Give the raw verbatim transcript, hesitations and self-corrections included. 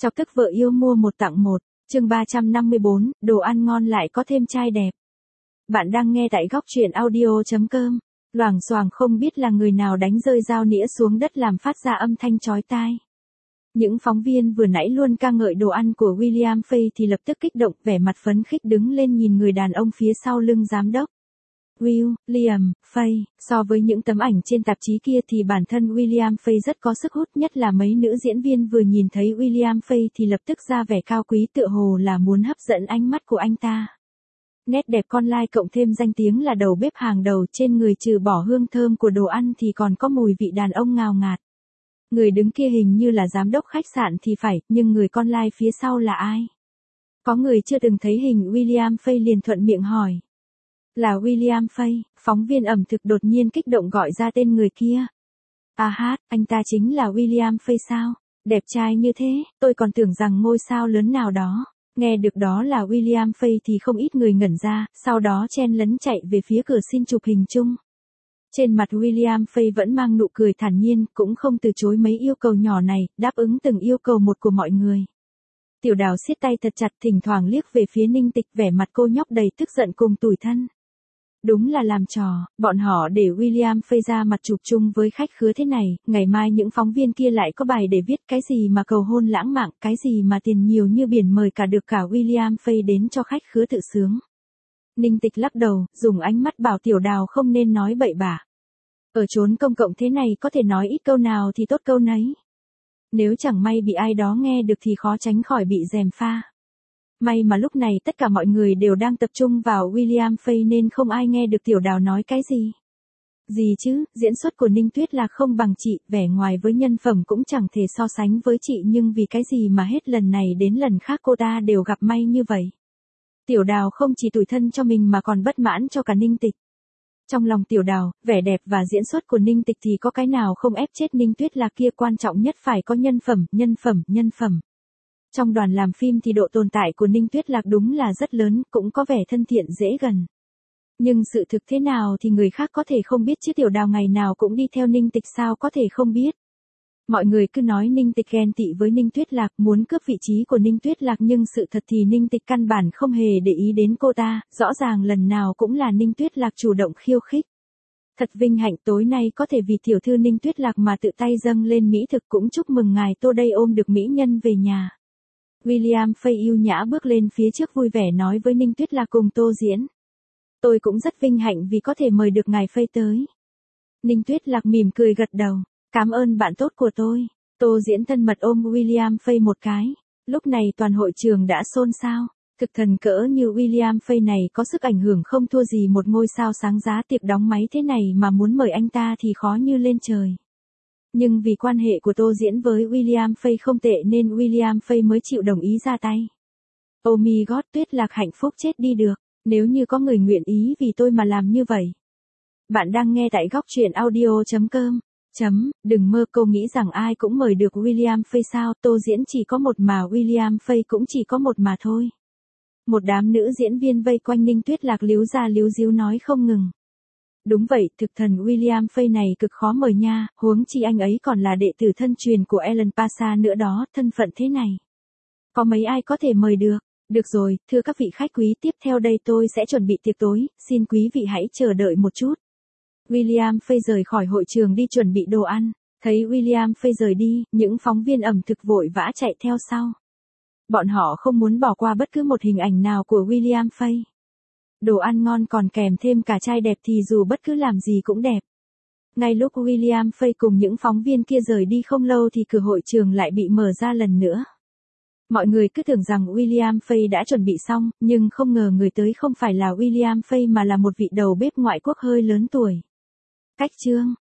Chọc tức vợ yêu mua một tặng một, chương ba trăm năm mươi bốn, đồ ăn ngon lại có thêm trai đẹp. Bạn đang nghe tại góc truyện audio chấm com. Loảng xoảng không biết là người nào đánh rơi dao nĩa xuống đất làm phát ra âm thanh chói tai. Những phóng viên vừa nãy luôn ca ngợi đồ ăn của William Fay thì lập tức kích động, vẻ mặt phấn khích đứng lên nhìn người đàn ông phía sau lưng giám đốc. William Fay, so với những tấm ảnh trên tạp chí kia thì bản thân William Fay rất có sức hút, nhất là mấy nữ diễn viên vừa nhìn thấy William Fay thì lập tức ra vẻ cao quý, tựa hồ là muốn hấp dẫn ánh mắt của anh ta. Nét đẹp con lai cộng thêm danh tiếng là đầu bếp hàng đầu, trên người trừ bỏ hương thơm của đồ ăn thì còn có mùi vị đàn ông ngào ngạt. Người đứng kia hình như là giám đốc khách sạn thì phải, nhưng người con lai phía sau là ai? Có người chưa từng thấy hình William Fay liền thuận miệng hỏi. Là William Fay, phóng viên ẩm thực đột nhiên kích động gọi ra tên người kia. À hát, anh ta chính là William Fay sao? Đẹp trai như thế, tôi còn tưởng rằng ngôi sao lớn nào đó. Nghe được đó là William Fay thì không ít người ngẩn ra, sau đó chen lấn chạy về phía cửa xin chụp hình chung. Trên mặt William Fay vẫn mang nụ cười thản nhiên, cũng không từ chối mấy yêu cầu nhỏ này, đáp ứng từng yêu cầu một của mọi người. Tiểu Đào siết tay thật chặt, thỉnh thoảng liếc về phía Ninh Tịch, vẻ mặt cô nhóc đầy tức giận cùng tủi thân. Đúng là làm trò, bọn họ để William Fay ra mặt chụp chung với khách khứa thế này, ngày mai những phóng viên kia lại có bài để viết cái gì mà cầu hôn lãng mạn, cái gì mà tiền nhiều như biển mời cả được cả William Fay đến cho khách khứa tự sướng. Ninh Tịch lắc đầu, dùng ánh mắt bảo Tiểu Đào không nên nói bậy bạ. Ở chốn công cộng thế này có thể nói ít câu nào thì tốt câu nấy. Nếu chẳng may bị ai đó nghe được thì khó tránh khỏi bị gièm pha. May mà lúc này tất cả mọi người đều đang tập trung vào William Fay nên không ai nghe được Tiểu Đào nói cái gì. Gì chứ, diễn xuất của Ninh Tuyết Lạc không bằng chị, vẻ ngoài với nhân phẩm cũng chẳng thể so sánh với chị, nhưng vì cái gì mà hết lần này đến lần khác cô ta đều gặp may như vậy. Tiểu Đào không chỉ tủi thân cho mình mà còn bất mãn cho cả Ninh Tịch. Trong lòng Tiểu Đào, vẻ đẹp và diễn xuất của Ninh Tịch thì có cái nào không ép chết Ninh Tuyết Lạc kia, quan trọng nhất phải có nhân phẩm, nhân phẩm, nhân phẩm. Trong đoàn làm phim thì độ tồn tại của Ninh Tuyết Lạc đúng là rất lớn, cũng có vẻ thân thiện dễ gần. Nhưng sự thực thế nào thì người khác có thể không biết chứ Tiểu Đào ngày nào cũng đi theo Ninh Tịch sao có thể không biết. Mọi người cứ nói Ninh Tịch ghen tị với Ninh Tuyết Lạc, muốn cướp vị trí của Ninh Tuyết Lạc, nhưng sự thật thì Ninh Tịch căn bản không hề để ý đến cô ta, rõ ràng lần nào cũng là Ninh Tuyết Lạc chủ động khiêu khích. Thật vinh hạnh, tối nay có thể vì tiểu thư Ninh Tuyết Lạc mà tự tay dâng lên mỹ thực, cũng chúc mừng ngài Tô đây ôm được mỹ nhân về nhà. William Fay yêu nhã bước lên phía trước vui vẻ nói với Ninh Tuyết Lạc cùng Tô Diễn. Tôi cũng rất vinh hạnh vì có thể mời được ngài Fay tới. Ninh Tuyết Lạc mỉm cười gật đầu. Cảm ơn bạn tốt của tôi. Tô Diễn thân mật ôm William Fay một cái. Lúc này toàn hội trường đã xôn xao. Thực thần cỡ như William Fay này có sức ảnh hưởng không thua gì một ngôi sao sáng giá, tiệc đóng máy thế này mà muốn mời anh ta thì khó như lên trời. Nhưng vì quan hệ của Tô Diễn với William Fay không tệ nên William Fay mới chịu đồng ý ra tay. Oh my god, Tuyết Lạc hạnh phúc chết đi được, nếu như có người nguyện ý vì tôi mà làm như vậy. Bạn đang nghe tại góc truyện audio chấm com. Chấm, đừng mơ cô nghĩ rằng ai cũng mời được William Fay sao, Tô Diễn chỉ có một mà William Fay cũng chỉ có một mà thôi. Một đám nữ diễn viên vây quanh Ninh Tuyết Lạc líu ra líu díu nói không ngừng. Đúng vậy, thực thần William Fay này cực khó mời nha, huống chi anh ấy còn là đệ tử thân truyền của Ellen Pasha nữa đó, thân phận thế này. Có mấy ai có thể mời được? Được rồi, thưa các vị khách quý, tiếp theo đây tôi sẽ chuẩn bị tiệc tối, xin quý vị hãy chờ đợi một chút. William Fay rời khỏi hội trường đi chuẩn bị đồ ăn, thấy William Fay rời đi, những phóng viên ẩm thực vội vã chạy theo sau. Bọn họ không muốn bỏ qua bất cứ một hình ảnh nào của William Fay. Đồ ăn ngon còn kèm thêm cả trai đẹp thì dù bất cứ làm gì cũng đẹp. Ngay lúc William Fay cùng những phóng viên kia rời đi không lâu thì cửa hội trường lại bị mở ra lần nữa. Mọi người cứ tưởng rằng William Fay đã chuẩn bị xong, nhưng không ngờ người tới không phải là William Fay mà là một vị đầu bếp ngoại quốc hơi lớn tuổi. Cách chương,